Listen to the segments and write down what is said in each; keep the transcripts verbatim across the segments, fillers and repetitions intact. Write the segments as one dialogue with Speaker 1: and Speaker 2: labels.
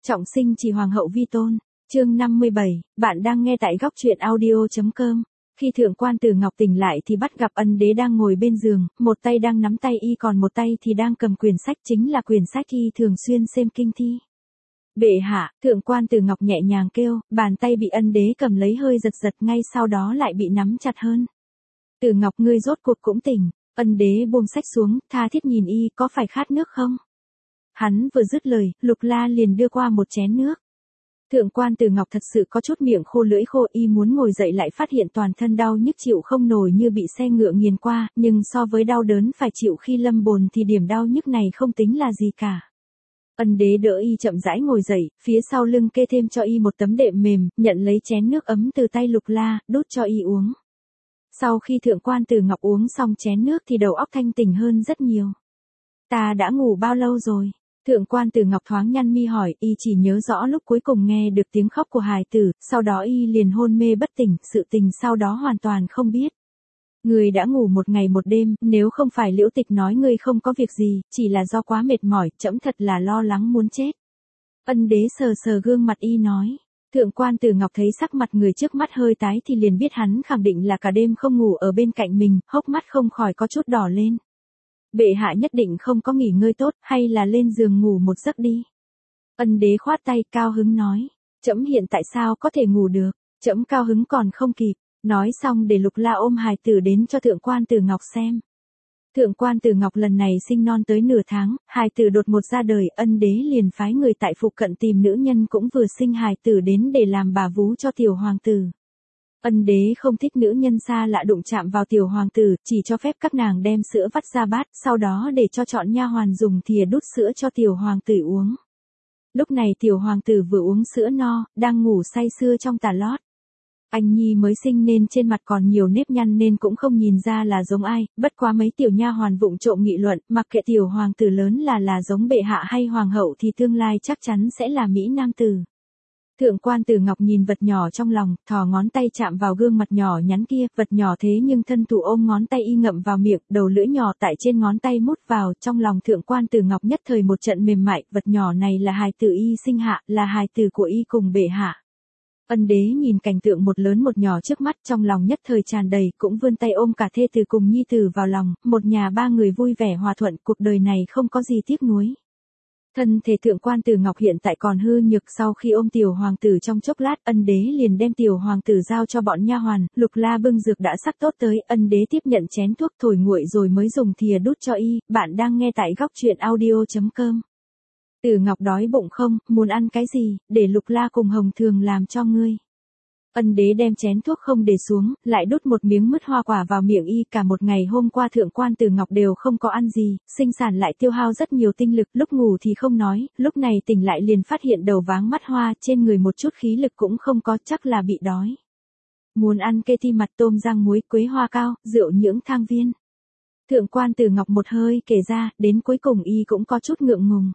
Speaker 1: Trọng sinh chỉ hoàng hậu vi tôn. Chương năm mươi bảy, bạn đang nghe tại góc truyện audio chấm com. Khi thượng quan Từ Ngọc tỉnh lại thì bắt gặp ân đế đang ngồi bên giường, một tay đang nắm tay y còn một tay thì đang cầm quyển sách, chính là quyển sách y thường xuyên xem kinh thi. Bệ hạ, thượng quan Từ Ngọc nhẹ nhàng kêu, bàn tay bị ân đế cầm lấy hơi giật giật, ngay sau đó lại bị nắm chặt hơn. Từ Ngọc, ngươi rốt cuộc cũng tỉnh. Ân đế buông sách xuống, tha thiết nhìn y, có phải khát nước không? Hắn vừa dứt lời, Lục La liền đưa qua một chén nước. Thượng quan Từ Ngọc thật sự có chút miệng khô lưỡi khô, y muốn ngồi dậy lại phát hiện toàn thân đau nhức chịu không nổi như bị xe ngựa nghiền qua, nhưng so với đau đớn phải chịu khi lâm bồn thì điểm đau nhức này không tính là gì cả. Ân đế đỡ y chậm rãi ngồi dậy, phía sau lưng kê thêm cho y một tấm đệm mềm, nhận lấy chén nước ấm từ tay Lục La, đút cho y uống. Sau khi thượng quan Từ Ngọc uống xong chén nước thì đầu óc thanh tỉnh hơn rất nhiều. Ta đã ngủ bao lâu rồi? Thượng quan Từ Ngọc thoáng nhăn mi hỏi, y chỉ nhớ rõ lúc cuối cùng nghe được tiếng khóc của hài tử, sau đó y liền hôn mê bất tỉnh, sự tình sau đó hoàn toàn không biết. Người đã ngủ một ngày một đêm, nếu không phải Liễu Tịch nói ngươi không có việc gì, chỉ là do quá mệt mỏi, trẫm thật là lo lắng muốn chết. Ân đế sờ sờ gương mặt y nói. Thượng quan Từ Ngọc thấy sắc mặt người trước mắt hơi tái thì liền biết hắn khẳng định là cả đêm không ngủ ở bên cạnh mình, hốc mắt không khỏi có chút đỏ lên. Bệ hạ nhất định không có nghỉ ngơi tốt, hay là lên giường ngủ một giấc đi. Ân đế khoát tay cao hứng nói. Trẫm hiện tại sao có thể ngủ được, trẫm cao hứng còn không kịp. Nói xong để Lục La ôm hài tử đến cho thượng quan Từ Ngọc xem. Thượng quan Từ Ngọc lần này sinh non tới nửa tháng, hài tử đột ngột ra đời, ân đế liền phái người tại phụ cận tìm nữ nhân cũng vừa sinh hài tử đến để làm bà vú cho tiểu hoàng tử. Ân đế không thích nữ nhân xa lạ đụng chạm vào tiểu hoàng tử, chỉ cho phép các nàng đem sữa vắt ra bát, sau đó để cho chọn nha hoàn dùng thìa đút sữa cho tiểu hoàng tử uống. Lúc này tiểu hoàng tử vừa uống sữa no, đang ngủ say sưa trong tà lót. Anh nhi mới sinh nên trên mặt còn nhiều nếp nhăn nên cũng không nhìn ra là giống ai, bất quá mấy tiểu nha hoàn vụng trộm nghị luận, mặc kệ tiểu hoàng tử lớn là là giống bệ hạ hay hoàng hậu thì tương lai chắc chắn sẽ là mỹ nam tử. Thượng quan Từ Ngọc nhìn vật nhỏ trong lòng, thò ngón tay chạm vào gương mặt nhỏ nhắn kia, vật nhỏ thế nhưng thân thủ ôm ngón tay y ngậm vào miệng, đầu lưỡi nhỏ tại trên ngón tay mút vào, trong lòng thượng quan Từ Ngọc nhất thời một trận mềm mại, vật nhỏ này là hài tử y sinh hạ, là hài tử của y cùng bệ hạ. Ân đế nhìn cảnh tượng một lớn một nhỏ trước mắt, trong lòng nhất thời tràn đầy, cũng vươn tay ôm cả thê tử cùng nhi tử vào lòng, một nhà ba người vui vẻ hòa thuận, cuộc đời này không có gì tiếc nuối. Thân thể thượng quan Từ Ngọc hiện tại còn hư nhược, sau khi ôm tiểu hoàng tử trong chốc lát, ân đế liền đem tiểu hoàng tử giao cho bọn nha hoàn, Lục La bưng dược đã sắc tốt tới, ân đế tiếp nhận chén thuốc thổi nguội rồi mới dùng thìa đút cho y. Bạn đang nghe tại góc truyện audio chấm com. Từ Ngọc đói bụng không, muốn ăn cái gì, để Lục La cùng Hồng Thường làm cho ngươi. Ân đế đem chén thuốc không để xuống, lại đút một miếng mứt hoa quả vào miệng y. Cả một ngày hôm qua thượng quan Từ Ngọc đều không có ăn gì, sinh sản lại tiêu hao rất nhiều tinh lực, lúc ngủ thì không nói, lúc này tỉnh lại liền phát hiện đầu váng mắt hoa, trên người một chút khí lực cũng không có, chắc là bị đói. Muốn ăn kê thi mặt tôm rang muối, quế hoa cao, rượu nhưỡng thang viên. Thượng quan Từ Ngọc một hơi kể ra, đến cuối cùng y cũng có chút ngượng ngùng.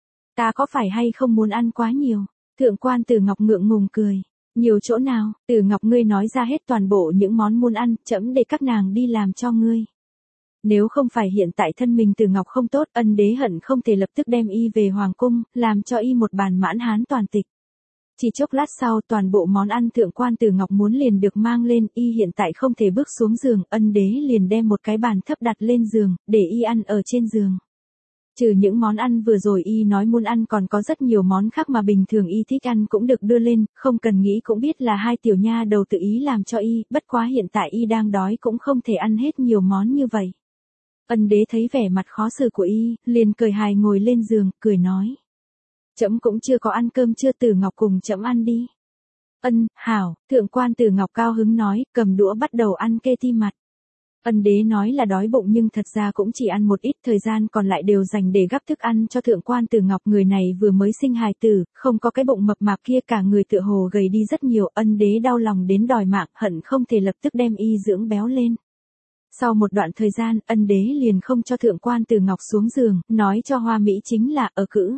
Speaker 1: Ta có phải hay không muốn ăn quá nhiều? Thượng quan Từ Ngọc ngượng ngùng cười. Nhiều chỗ nào? Từ Ngọc, ngươi nói ra hết toàn bộ những món muốn ăn, trẫm để các nàng đi làm cho ngươi. Nếu không phải hiện tại thân mình Từ Ngọc không tốt, ân đế hận không thể lập tức đem y về hoàng cung, làm cho y một bàn mãn hán toàn tịch. Chỉ chốc lát sau, toàn bộ món ăn thượng quan Từ Ngọc muốn liền được mang lên, y hiện tại không thể bước xuống giường, ân đế liền đem một cái bàn thấp đặt lên giường, để y ăn ở trên giường. Trừ những món ăn vừa rồi y nói muốn ăn còn có rất nhiều món khác mà bình thường y thích ăn cũng được đưa lên, không cần nghĩ cũng biết là hai tiểu nha đầu tự ý làm cho y, bất quá hiện tại y đang đói cũng không thể ăn hết nhiều món như vậy. Ân đế thấy vẻ mặt khó xử của y, liền cười hài ngồi lên giường, cười nói. Trẫm cũng chưa có ăn cơm chưa, Từ Ngọc cùng trẫm ăn đi. Ân, hảo, thượng quan Từ Ngọc cao hứng nói, cầm đũa bắt đầu ăn kê thi mặt. Ân đế nói là đói bụng nhưng thật ra cũng chỉ ăn một ít, thời gian còn lại đều dành để gắp thức ăn cho thượng quan Từ Ngọc. Người này vừa mới sinh hài tử, không có cái bụng mập mạp kia, cả người tựa hồ gầy đi rất nhiều, ân đế đau lòng đến đòi mạng, hận không thể lập tức đem y dưỡng béo lên. Sau một đoạn thời gian, ân đế liền không cho thượng quan Từ Ngọc xuống giường, nói cho Hoa Mỹ chính là ở cữ.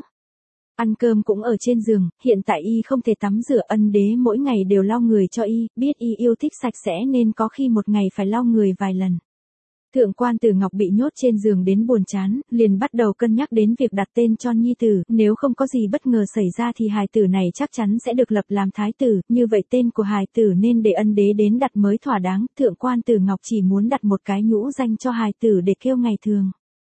Speaker 1: Ăn cơm cũng ở trên giường, hiện tại y không thể tắm rửa, ân đế mỗi ngày đều lau người cho y, biết y yêu thích sạch sẽ nên có khi một ngày phải lau người vài lần. Thượng quan Tử Ngọc bị nhốt trên giường đến buồn chán, liền bắt đầu cân nhắc đến việc đặt tên cho nhi tử, nếu không có gì bất ngờ xảy ra thì hài tử này chắc chắn sẽ được lập làm thái tử, như vậy tên của hài tử nên để ân đế đến đặt mới thỏa đáng. Thượng quan Tử Ngọc chỉ muốn đặt một cái nhũ danh cho hài tử để kêu ngày thường.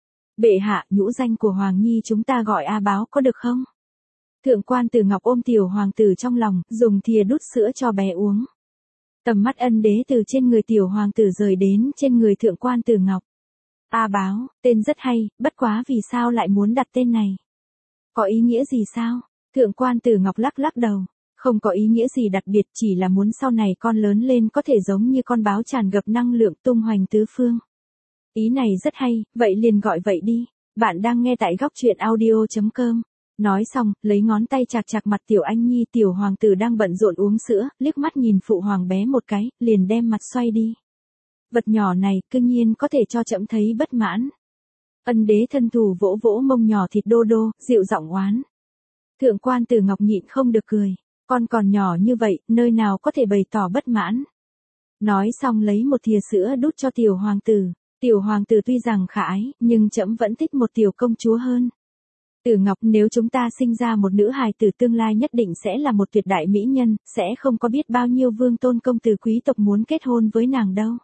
Speaker 1: Bệ hạ, nhũ danh của Hoàng Nhi chúng ta gọi A Báo có được không? Thượng quan Tử Ngọc ôm tiểu hoàng tử trong lòng, dùng thìa đút sữa cho bé uống. Tầm mắt ân đế từ trên người tiểu hoàng tử rời đến trên người thượng quan Tử Ngọc. A Báo, tên rất hay, bất quá vì sao lại muốn đặt tên này? Có ý nghĩa gì sao? Thượng quan Tử Ngọc lắc lắc đầu. Không có ý nghĩa gì đặc biệt, chỉ là muốn sau này con lớn lên có thể giống như con báo tràn ngập năng lượng tung hoành tứ phương. Ý này rất hay, vậy liền gọi vậy đi. Bạn đang nghe tại góc truyện audio chấm com. Nói xong, lấy ngón tay chạc chạc mặt tiểu anh nhi, tiểu hoàng tử đang bận rộn uống sữa, liếc mắt nhìn phụ hoàng bé một cái, liền đem mặt xoay đi. Vật nhỏ này, cương nhiên có thể cho trẫm thấy bất mãn. Ân đế thân thủ vỗ vỗ mông nhỏ thịt đô đô, dịu giọng oán. Thượng quan Tử Ngọc nhịn không được cười, con còn nhỏ như vậy, nơi nào có thể bày tỏ bất mãn. Nói xong lấy một thìa sữa đút cho tiểu hoàng tử, tiểu hoàng tử tuy rằng khả ái, nhưng trẫm vẫn thích một tiểu công chúa hơn. Tử Ngọc, nếu chúng ta sinh ra một nữ hài tử tương lai nhất định sẽ là một tuyệt đại mỹ nhân, sẽ không có biết bao nhiêu vương tôn công tử quý tộc muốn kết hôn với nàng đâu.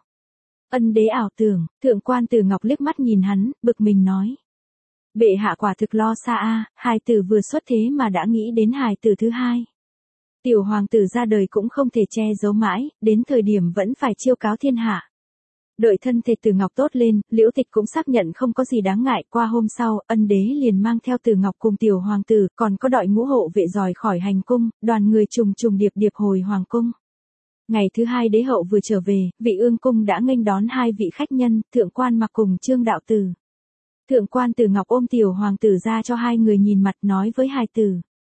Speaker 1: Ân đế ảo tưởng, thượng quan Tử Ngọc liếc mắt nhìn hắn, bực mình nói. Bệ hạ quả thực lo xa a, hài tử vừa xuất thế mà đã nghĩ đến hài tử thứ hai. Tiểu hoàng tử ra đời cũng không thể che giấu mãi, đến thời điểm vẫn phải chiêu cáo thiên hạ. Đợi thân thể Tử Ngọc tốt lên, Liễu Tịch cũng xác nhận không có gì đáng ngại, qua hôm sau, ân đế liền mang theo Tử Ngọc cùng tiểu hoàng tử, còn có đội ngũ hộ vệ rời khỏi hành cung, đoàn người trùng trùng điệp điệp hồi hoàng cung. Ngày thứ hai đế hậu vừa trở về, vị ương cung đã nghênh đón hai vị khách nhân, thượng quan Mặc cùng Trương Đạo Tử. Thượng quan Tử Ngọc ôm tiểu hoàng tử ra cho hai người nhìn mặt, nói với hài tử.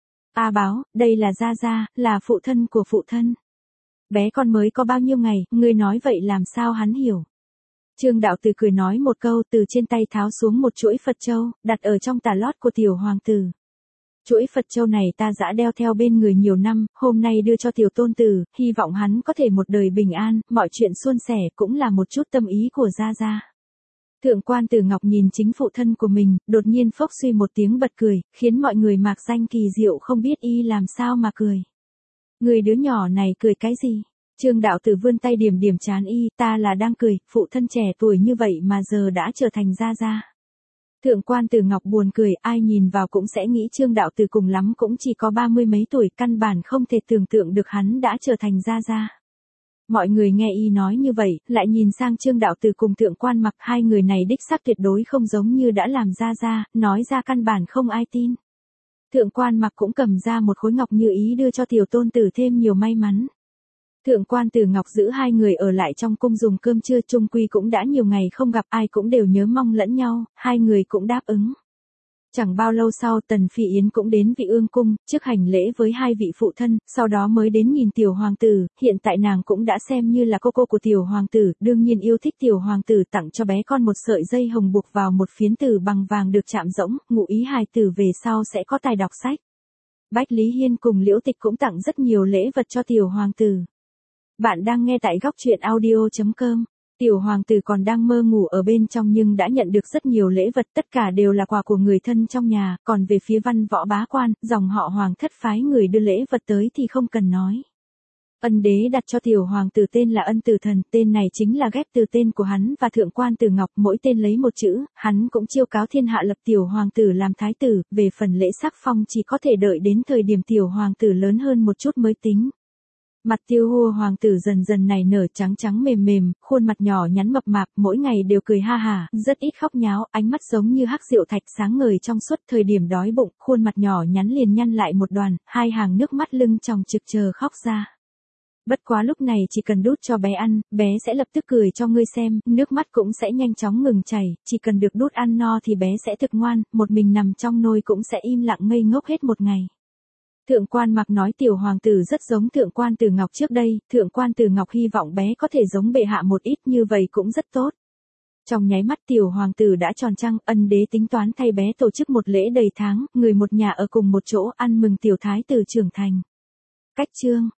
Speaker 1: A Báo, đây là gia gia, là phụ thân của phụ thân. Bé con mới có bao nhiêu ngày, ngươi nói vậy làm sao hắn hiểu. Trương Đạo Tử cười nói một câu, từ trên tay tháo xuống một chuỗi Phật châu, đặt ở trong tà lót của tiểu hoàng tử. Chuỗi Phật châu này ta đã đeo theo bên người nhiều năm, hôm nay đưa cho tiểu tôn tử, hy vọng hắn có thể một đời bình an, mọi chuyện suôn sẻ, cũng là một chút tâm ý của gia gia. Thượng quan Tử Ngọc nhìn chính phụ thân của mình, đột nhiên phốc suy một tiếng bật cười, khiến mọi người mạc danh kỳ diệu không biết y làm sao mà cười. Người đứa nhỏ này cười cái gì? Trương Đạo Tử vươn tay điểm điểm trán y, ta là đang cười, phụ thân trẻ tuổi như vậy mà giờ đã trở thành gia gia. Thượng quan Tử Ngọc buồn cười, ai nhìn vào cũng sẽ nghĩ Trương Đạo Tử cùng lắm cũng chỉ có ba mươi mấy tuổi, căn bản không thể tưởng tượng được hắn đã trở thành gia gia. Mọi người nghe y nói như vậy, lại nhìn sang Trương Đạo Tử cùng thượng quan Mặc, hai người này đích xác tuyệt đối không giống như đã làm gia gia, nói ra căn bản không ai tin. Thượng quan Mặc cũng cầm ra một khối ngọc như ý đưa cho tiểu tôn tử thêm nhiều may mắn. Thượng quan Tử Ngọc giữ hai người ở lại trong cung dùng cơm trưa, chung quy cũng đã nhiều ngày không gặp, ai cũng đều nhớ mong lẫn nhau, hai người cũng đáp ứng. Chẳng bao lâu sau Tần Phi Yến cũng đến vị ương cung, trước hành lễ với hai vị phụ thân, sau đó mới đến nhìn tiểu hoàng tử, hiện tại nàng cũng đã xem như là cô cô của tiểu hoàng tử, đương nhiên yêu thích tiểu hoàng tử, tặng cho bé con một sợi dây hồng buộc vào một phiến tử bằng vàng được chạm rỗng, ngụ ý hài tử về sau sẽ có tài đọc sách. Bách Lý Hiên cùng Liễu Tịch cũng tặng rất nhiều lễ vật cho tiểu hoàng tử. Bạn đang nghe tại góc truyện audio chấm com. Tiểu hoàng tử còn đang mơ ngủ ở bên trong nhưng đã nhận được rất nhiều lễ vật, tất cả đều là quà của người thân trong nhà, còn về phía văn võ bá quan, dòng họ hoàng thất phái người đưa lễ vật tới thì không cần nói. Ân đế đặt cho tiểu hoàng tử tên là Ân Tử Thần, tên này chính là ghép từ tên của hắn và thượng quan Tử Ngọc, mỗi tên lấy một chữ, hắn cũng chiêu cáo thiên hạ lập tiểu hoàng tử làm thái tử, về phần lễ sắc phong chỉ có thể đợi đến thời điểm tiểu hoàng tử lớn hơn một chút mới tính. Mặt tiêu hua hoàng tử dần dần nảy nở, trắng trắng mềm mềm, khuôn mặt nhỏ nhắn mập mạp, mỗi ngày đều cười ha hả, rất ít khóc nháo, ánh mắt giống như hắc rượu thạch sáng ngời trong suốt, thời điểm đói bụng, khuôn mặt nhỏ nhắn liền nhăn lại một đoàn, hai hàng nước mắt lưng tròng trực chờ khóc ra. Bất quá lúc này chỉ cần đút cho bé ăn, bé sẽ lập tức cười cho ngươi xem, nước mắt cũng sẽ nhanh chóng ngừng chảy, chỉ cần được đút ăn no thì bé sẽ thực ngoan, một mình nằm trong nôi cũng sẽ im lặng ngây ngốc hết một ngày. Thượng quan Mặc nói tiểu hoàng tử rất giống thượng quan Tử Ngọc trước đây, thượng quan Tử Ngọc hy vọng bé có thể giống bệ hạ một ít, như vậy cũng rất tốt. Trong nháy mắt tiểu hoàng tử đã tròn trăng, ân đế tính toán thay bé tổ chức một lễ đầy tháng, người một nhà ở cùng một chỗ ăn mừng tiểu thái tử trưởng thành. Cách chương